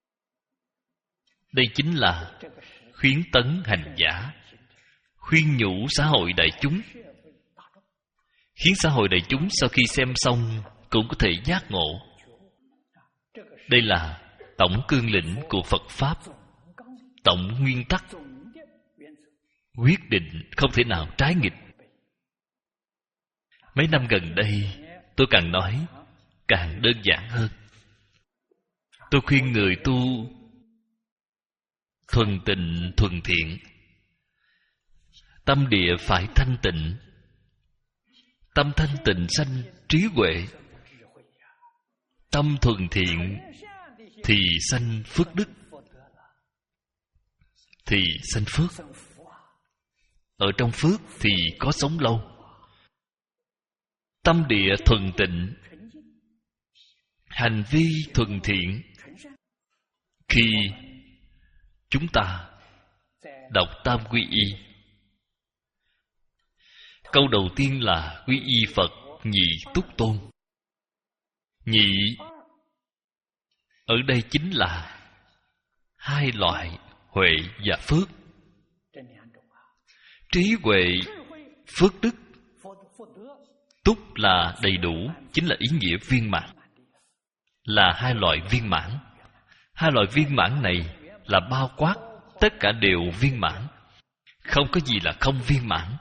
Đây chính là khuyến tấn hành giả, khuyên nhủ xã hội đại chúng, khiến xã hội đại chúng sau khi xem xong cũng có thể giác ngộ. Đây là tổng cương lĩnh của Phật Pháp, tổng nguyên tắc, quyết định không thể nào trái nghịch. Mấy năm gần đây tôi càng nói càng đơn giản hơn. Tôi khuyên người tu thuần tịnh thuần thiện, tâm địa phải thanh tịnh. Tâm thanh tịnh sanh trí huệ, tâm thuần thiện thì sanh phước đức, thì sanh phước. Ở trong phước thì có sống lâu. Tâm địa thuần tịnh, hành vi thuần thiện. Khi chúng ta đọc Tam Quy Y, câu đầu tiên là quy y Phật nhị túc tôn. Nhị ở đây chính là hai loại huệ và phước. Trí huệ, phước đức. Túc là đầy đủ, chính là ý nghĩa viên mãn. Là hai loại viên mãn. Hai loại viên mãn này là bao quát, tất cả đều viên mãn. Không có gì là không viên mãn.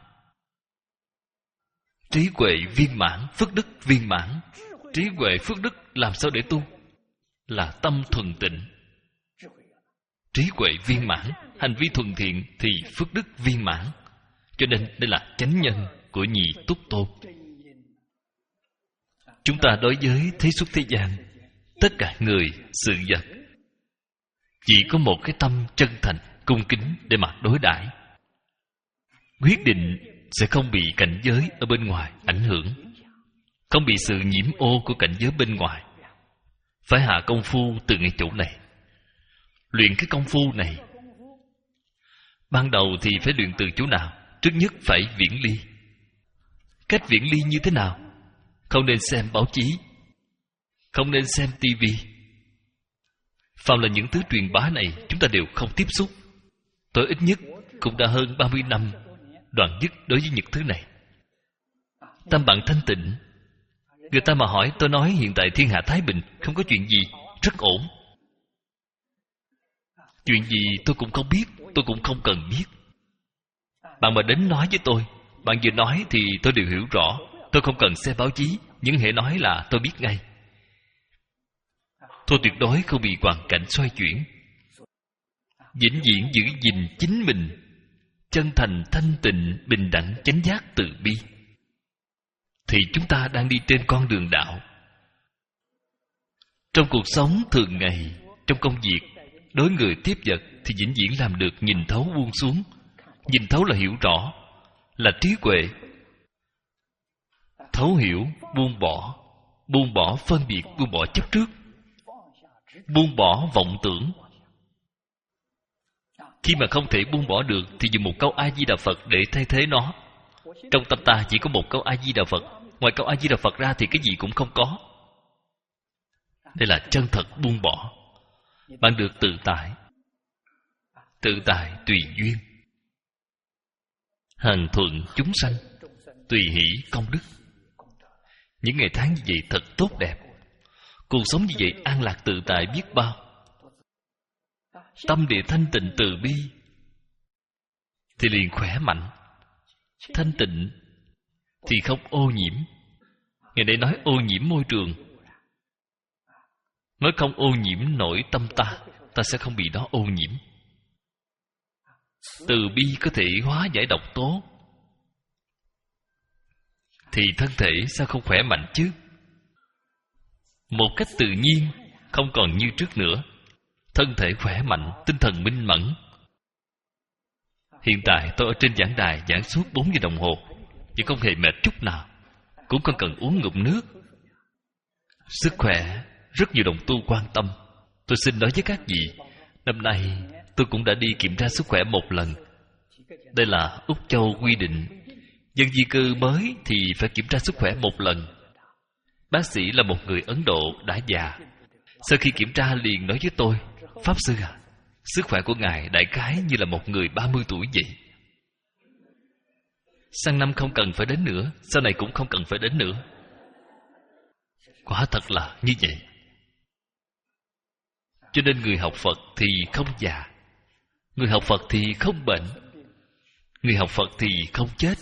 Trí huệ viên mãn, phước đức viên mãn. Trí huệ phước đức làm sao để tu? Là tâm thuần tịnh. Trí huệ viên mãn, hành vi thuần thiện thì phước đức viên mãn. Cho nên đây là chánh nhân của nhị túc tôn. Chúng ta đối với thế xuất thế gian, tất cả người, sự vật, chỉ có một cái tâm chân thành, cung kính để mà đối đãi, quyết định sẽ không bị cảnh giới ở bên ngoài ảnh hưởng, không bị sự nhiễm ô của cảnh giới bên ngoài. Phải hạ công phu từ ngay chỗ này. Luyện cái công phu này, ban đầu thì phải luyện từ chỗ nào? Trước nhất phải viễn ly. Cách viễn ly như thế nào? Không nên xem báo chí, không nên xem tivi. Phàm là những thứ truyền bá này, chúng ta đều không tiếp xúc. Tôi ít nhất cũng đã hơn ba mươi năm đoạn dứt đối với những thứ này. Tâm bạn thanh tịnh. Người ta mà hỏi, tôi nói hiện tại thiên hạ thái bình, không có chuyện gì, rất ổn. Chuyện gì tôi cũng không biết, tôi cũng không cần biết. Bạn mà đến nói với tôi, bạn vừa nói thì tôi đều hiểu rõ. Tôi không cần xem báo chí, những hệ nói là tôi biết ngay. Tôi tuyệt đối không bị hoàn cảnh xoay chuyển. Vĩnh viễn giữ gìn chính mình, chân thành thanh tịnh, bình đẳng, chánh giác, từ bi, thì chúng ta đang đi trên con đường đạo. Trong cuộc sống thường ngày, trong công việc, đối người tiếp vật thì vĩnh viễn làm được nhìn thấu buông xuống. Nhìn thấu là hiểu rõ, là trí huệ. Thấu hiểu, buông bỏ. Buông bỏ phân biệt, buông bỏ chấp trước, buông bỏ vọng tưởng. Khi mà không thể buông bỏ được thì dùng một câu A-di-đà Phật để thay thế nó. Trong tâm ta chỉ có một câu A-di-đà Phật, ngoài câu A-di-đà Phật ra thì cái gì cũng không có. Đây là chân thật buông bỏ. Bạn được tự tại. Tự tại tùy duyên, hằng thuận chúng sanh, tùy hỷ công đức. Những ngày tháng như vậy thật tốt đẹp. Cuộc sống như vậy an lạc tự tại biết bao. Tâm địa thanh tịnh từ bi thì liền khỏe mạnh. Thanh tịnh thì không ô nhiễm. Ngày nay nói ô nhiễm môi trường, nói không ô nhiễm nổi tâm ta, ta sẽ không bị đó ô nhiễm. Từ bi có thể hóa giải độc tố, thì thân thể sao không khỏe mạnh chứ? Một cách tự nhiên, không còn như trước nữa. Thân thể khỏe mạnh, tinh thần minh mẫn. Hiện tại tôi ở trên giảng đài giảng suốt bốn giờ đồng hồ, nhưng không hề mệt chút nào, cũng không cần uống ngụm nước. Sức khỏe rất nhiều đồng tu quan tâm. Tôi xin nói với các vị, năm nay tôi cũng đã đi kiểm tra sức khỏe một lần. Đây là Úc Châu quy định, dân di cư mới thì phải kiểm tra sức khỏe một lần. Bác sĩ là một người Ấn Độ đã già. Sau khi kiểm tra liền nói với tôi, Pháp Sư à, sức khỏe của ngài đại khái như là một người ba mươi tuổi vậy. Sang năm không cần phải đến nữa, sau này cũng không cần phải đến nữa. Quả thật là như vậy. Cho nên người học Phật thì không già, người học Phật thì không bệnh, người học Phật thì không chết.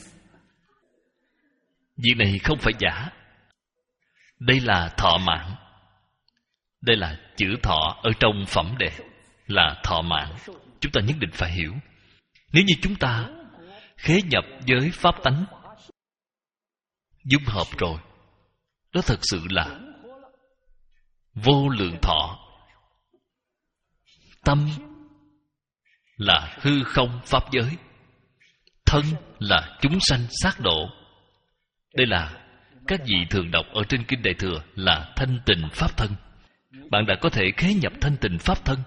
Việc này không phải giả. Đây là thọ mạng. Đây là chữ thọ ở trong phẩm đề, là thọ mạng. Chúng ta nhất định phải hiểu. Nếu như chúng ta khế nhập với pháp tánh, dung hợp rồi, đó thật sự là vô lượng thọ. Tâm là hư không pháp giới, thân là chúng sanh sát độ. Đây là các vị thường đọc ở trên Kinh Đại Thừa là thanh tịnh pháp thân. Bạn đã có thể khế nhập thanh tịnh pháp thân,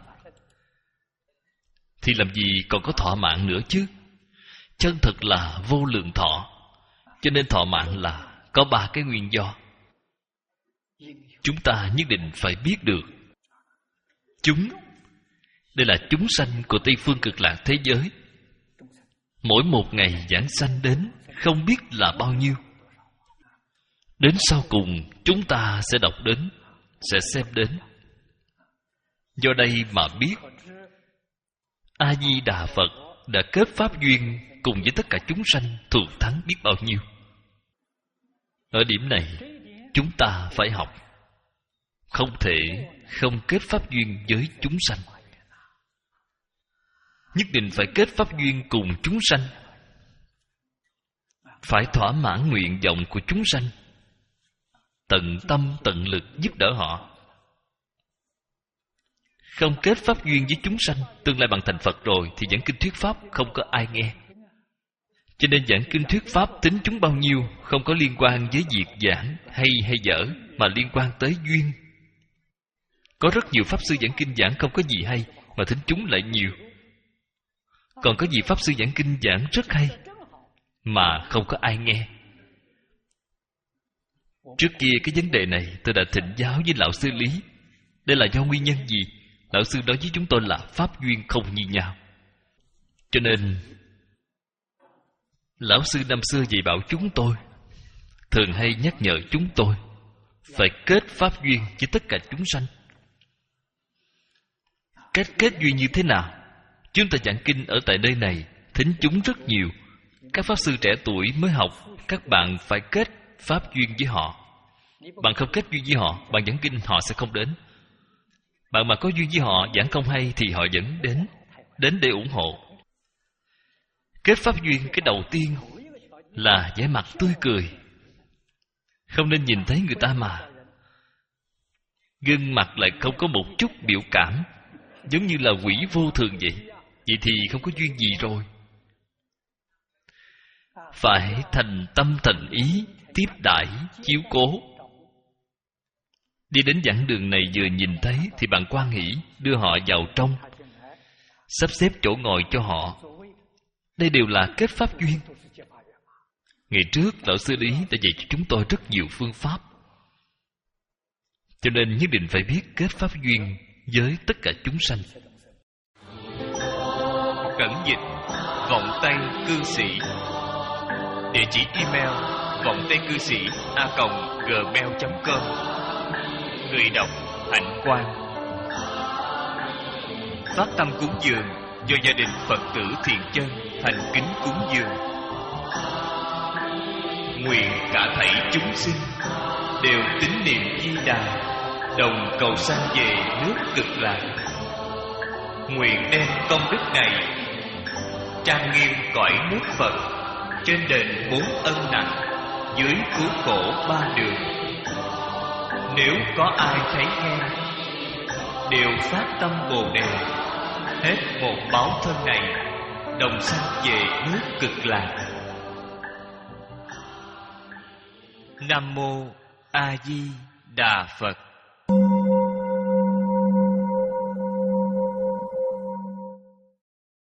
thì làm gì còn có thọ mạng nữa chứ? Chân thực là vô lượng thọ. Cho nên thọ mạng là có ba cái nguyên do. Chúng ta nhất định phải biết được. Chúng, đây là chúng sanh của Tây Phương Cực Lạc thế giới. Mỗi một ngày giảng sanh đến không biết là bao nhiêu. Đến sau cùng chúng ta sẽ đọc đến, sẽ xem đến. Do đây mà biết A-di-đà Phật đã kết pháp duyên cùng với tất cả chúng sanh thù thắng biết bao nhiêu. Ở điểm này chúng ta phải học, không thể không kết pháp duyên với chúng sanh. Nhất định phải kết pháp duyên cùng chúng sanh, phải thỏa mãn nguyện vọng của chúng sanh, tận tâm tận lực giúp đỡ họ. Không kết pháp duyên với chúng sanh, tương lai bằng thành Phật rồi thì giảng kinh thuyết pháp không có ai nghe. Cho nên giảng kinh thuyết pháp tính chúng bao nhiêu không có liên quan với việc giảng hay hay dở, mà liên quan tới duyên. Có rất nhiều pháp sư giảng kinh giảng không có gì hay mà thính chúng lại nhiều. Còn có vị pháp sư giảng kinh giảng rất hay mà không có ai nghe. Trước kia cái vấn đề này tôi đã thỉnh giáo với lão sư Lý. Đây là do nguyên nhân gì? Lão sư nói với chúng tôi là pháp duyên không như nhau. Cho nên lão sư năm xưa dạy bảo chúng tôi, thường hay nhắc nhở chúng tôi phải kết pháp duyên với tất cả chúng sanh. Cách kết duyên như thế nào? Chúng ta giảng kinh ở tại nơi này, thính chúng rất nhiều. Các pháp sư trẻ tuổi mới học, các bạn phải kết pháp duyên với họ. Bạn không kết duyên với họ, bạn giảng kinh họ sẽ không đến. Bạn mà có duyên với họ, giảng không hay thì họ vẫn đến, đến để ủng hộ. Kết pháp duyên cái đầu tiên là vẻ mặt tươi cười. Không nên nhìn thấy người ta mà gương mặt lại không có một chút biểu cảm, giống như là quỷ vô thường vậy. Vậy thì không có duyên gì rồi. Phải thành tâm thành ý tiếp đãi chiếu cố. Đi đến giảng đường này vừa nhìn thấy thì bạn hoan hỷ đưa họ vào trong, sắp xếp chỗ ngồi cho họ. Đây đều là kết pháp duyên. Ngày trước lão sư Lý đã dạy cho chúng tôi rất nhiều phương pháp. Cho nên nhất định phải biết kết pháp duyên với tất cả chúng sanh. Cẩn dịch vọng tây cư sĩ. Địa chỉ email vọng tây cư sĩ a còng gmail chấm com. Người đọc Hạnh Quang. Phát tâm cúng dường do gia đình Phật tử Thiện Chân thành kính cúng dường. Nguyện cả thảy chúng sinh đều tín niệm Di Đà, đồng cầu sanh về nước Cực Lạc. Nguyện đem công đức này trang nghiêm cõi nước Phật, trên đền bốn ân nặng, dưới cứu khổ ba đường. Nếu có ai thấy nghe, đều phát tâm Bồ Đề, hết một báo thân này, đồng sanh về nước Cực Lạc. Nam mô A Di Đà Phật.